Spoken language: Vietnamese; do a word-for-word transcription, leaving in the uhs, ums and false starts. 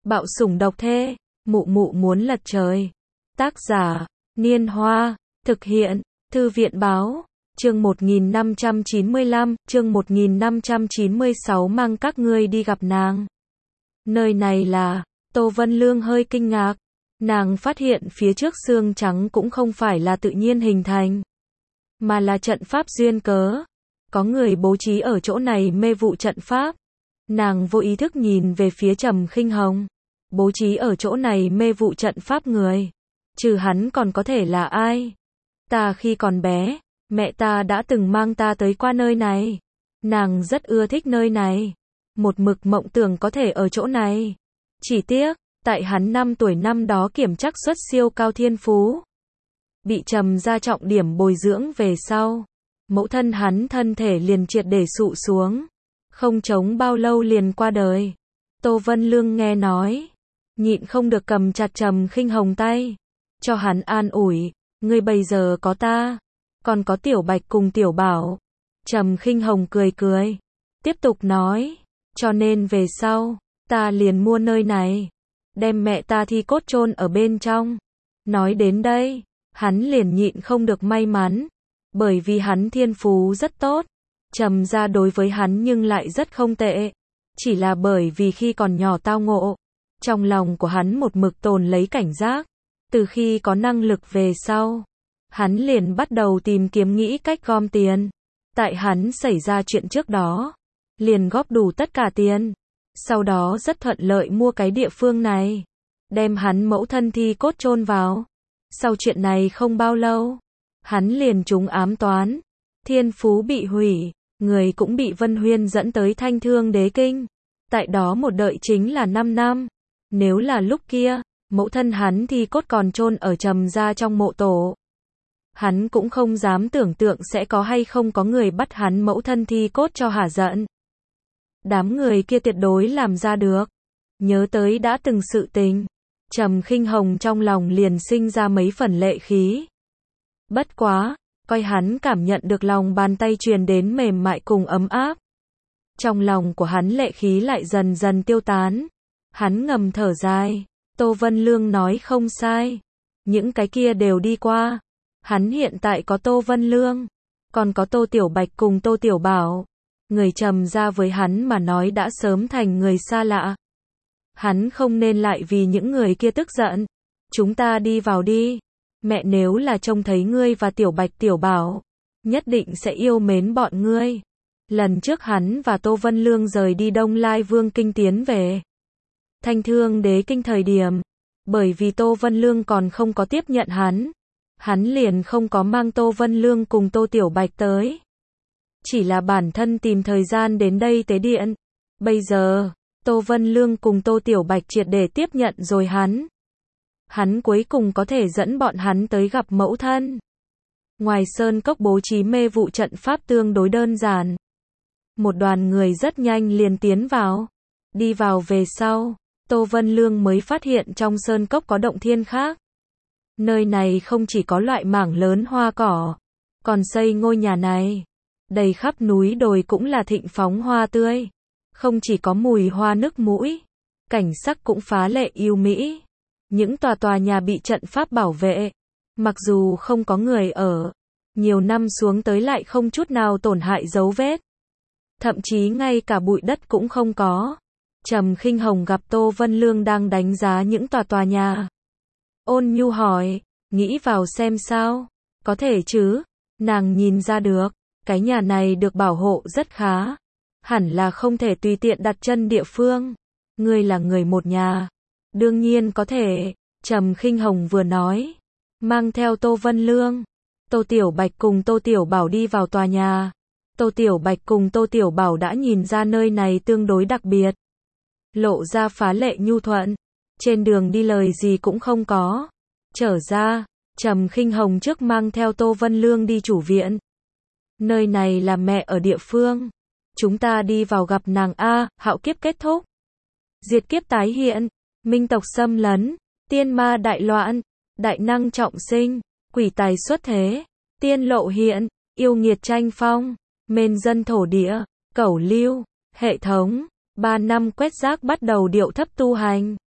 Bạo sủng độc thê, mụ mụ muốn lật trời. Tác giả, Niên Hoa, thực hiện, Thư viện Báo, chương một nghìn năm trăm chín mươi lăm, chương một nghìn năm trăm chín mươi sáu mang các ngươi đi gặp nàng. Nơi này là, Tô Vân Lương hơi kinh ngạc. Nàng phát hiện phía trước xương trắng cũng không phải là tự nhiên hình thành, mà là trận pháp duyên cớ. Có người bố trí ở chỗ này mê vụ trận pháp. Nàng vô ý thức nhìn về phía Trầm Khinh Hồng. Bố trí ở chỗ này mê vụ trận pháp người, trừ hắn còn có thể là ai? Ta khi còn bé, mẹ ta đã từng mang ta tới qua nơi này. Nàng rất ưa thích nơi này. Một mực mộng tưởng có thể ở chỗ này. Chỉ tiếc, tại hắn năm tuổi năm đó kiểm trắc xuất siêu cao thiên phú, bị Trầm gia trọng điểm bồi dưỡng về sau, mẫu thân hắn thân thể liền triệt để sụ xuống, không chống bao lâu liền qua đời. Tô Vân Lương nghe nói, nhịn không được cầm chặt Trầm Khinh Hồng tay, cho hắn an ủi, ngươi bây giờ có ta, còn có Tiểu Bạch cùng Tiểu Bảo. Trầm Khinh Hồng cười cười, tiếp tục nói, cho nên về sau, ta liền mua nơi này, đem mẹ ta thi cốt chôn ở bên trong. Nói đến đây, hắn liền nhịn không được may mắn, bởi vì hắn thiên phú rất tốt, Trầm gia đối với hắn nhưng lại rất không tệ, chỉ là bởi vì khi còn nhỏ tao ngộ, trong lòng của hắn một mực tồn lấy cảnh giác. Từ khi có năng lực về sau, hắn liền bắt đầu tìm kiếm nghĩ cách gom tiền. Tại hắn xảy ra chuyện trước đó, liền góp đủ tất cả tiền, sau đó rất thuận lợi mua cái địa phương này, đem hắn mẫu thân thi cốt chôn vào. Sau chuyện này không bao lâu, hắn liền trúng ám toán, thiên phú bị hủy, người cũng bị Vân Huyên dẫn tới Thanh Thương Đế Kinh. Tại đó một đợi chính là năm năm. Nếu là lúc kia, mẫu thân hắn thi cốt còn chôn ở Trầm gia trong mộ tổ, hắn cũng không dám tưởng tượng sẽ có hay không có người bắt hắn mẫu thân thi cốt cho hả giận. Đám người kia tuyệt đối làm ra được. Nhớ tới đã từng sự tình, Trầm Khinh Hồng trong lòng liền sinh ra mấy phần lệ khí. Bất quá, coi hắn cảm nhận được lòng bàn tay truyền đến mềm mại cùng ấm áp, trong lòng của hắn lệ khí lại dần dần tiêu tán. Hắn ngầm thở dài, Tô Vân Lương nói không sai, những cái kia đều đi qua. Hắn hiện tại có Tô Vân Lương, còn có Tô Tiểu Bạch cùng Tô Tiểu Bảo. Người Trầm gia với hắn mà nói đã sớm thành người xa lạ. Hắn không nên lại vì những người kia tức giận. Chúng ta đi vào đi. Mẹ nếu là trông thấy ngươi và Tiểu Bạch Tiểu Bảo, nhất định sẽ yêu mến bọn ngươi. Lần trước hắn và Tô Vân Lương rời đi Đông Lai Vương Kinh tiến về Thanh Thương Đế Kinh thời điểm, bởi vì Tô Vân Lương còn không có tiếp nhận hắn, hắn liền không có mang Tô Vân Lương cùng Tô Tiểu Bạch tới. Chỉ là bản thân tìm thời gian đến đây tế điện. Bây giờ, Tô Vân Lương cùng Tô Tiểu Bạch triệt để tiếp nhận rồi hắn. Hắn cuối cùng có thể dẫn bọn hắn tới gặp mẫu thân. Ngoài sơn cốc bố trí mê vụ trận pháp tương đối đơn giản. Một đoàn người rất nhanh liền tiến vào. Đi vào về sau, Tô Vân Lương mới phát hiện trong sơn cốc có động thiên khác. Nơi này không chỉ có loại mảng lớn hoa cỏ, còn xây ngôi nhà này. Đầy khắp núi đồi cũng là thịnh phóng hoa tươi. Không chỉ có mùi hoa nức mũi, cảnh sắc cũng phá lệ yêu mỹ. Những tòa tòa nhà bị trận pháp bảo vệ, mặc dù không có người ở, nhiều năm xuống tới lại không chút nào tổn hại dấu vết. Thậm chí ngay cả bụi đất cũng không có. Trầm Khinh Hồng gặp Tô Vân Lương đang đánh giá những tòa tòa nhà, ôn nhu hỏi, nghĩ vào xem sao? Có thể chứ? Nàng nhìn ra được, cái nhà này được bảo hộ rất khá, hẳn là không thể tùy tiện đặt chân địa phương. Ngươi là người một nhà, đương nhiên có thể. Trầm Khinh Hồng vừa nói, mang theo Tô Vân Lương, Tô Tiểu Bạch cùng Tô Tiểu Bảo đi vào tòa nhà. Tô Tiểu Bạch cùng Tô Tiểu Bảo đã nhìn ra nơi này tương đối đặc biệt, lộ ra phá lệ nhu thuận. Trên đường đi lời gì cũng không có. Trở ra, Trầm Khinh Hồng trước mang theo Tô Vân Lương đi chủ viện. Nơi này là mẹ ở địa phương, chúng ta đi vào gặp nàng a. Hạo kiếp kết thúc, diệt kiếp tái hiện, minh tộc xâm lấn, tiên ma đại loạn, đại năng trọng sinh, quỷ tài xuất thế, tiên lộ hiện, yêu nghiệt tranh phong, mên dân thổ địa, cẩu lưu, hệ thống. Ba năm quét rác bắt đầu điệu thấp tu hành.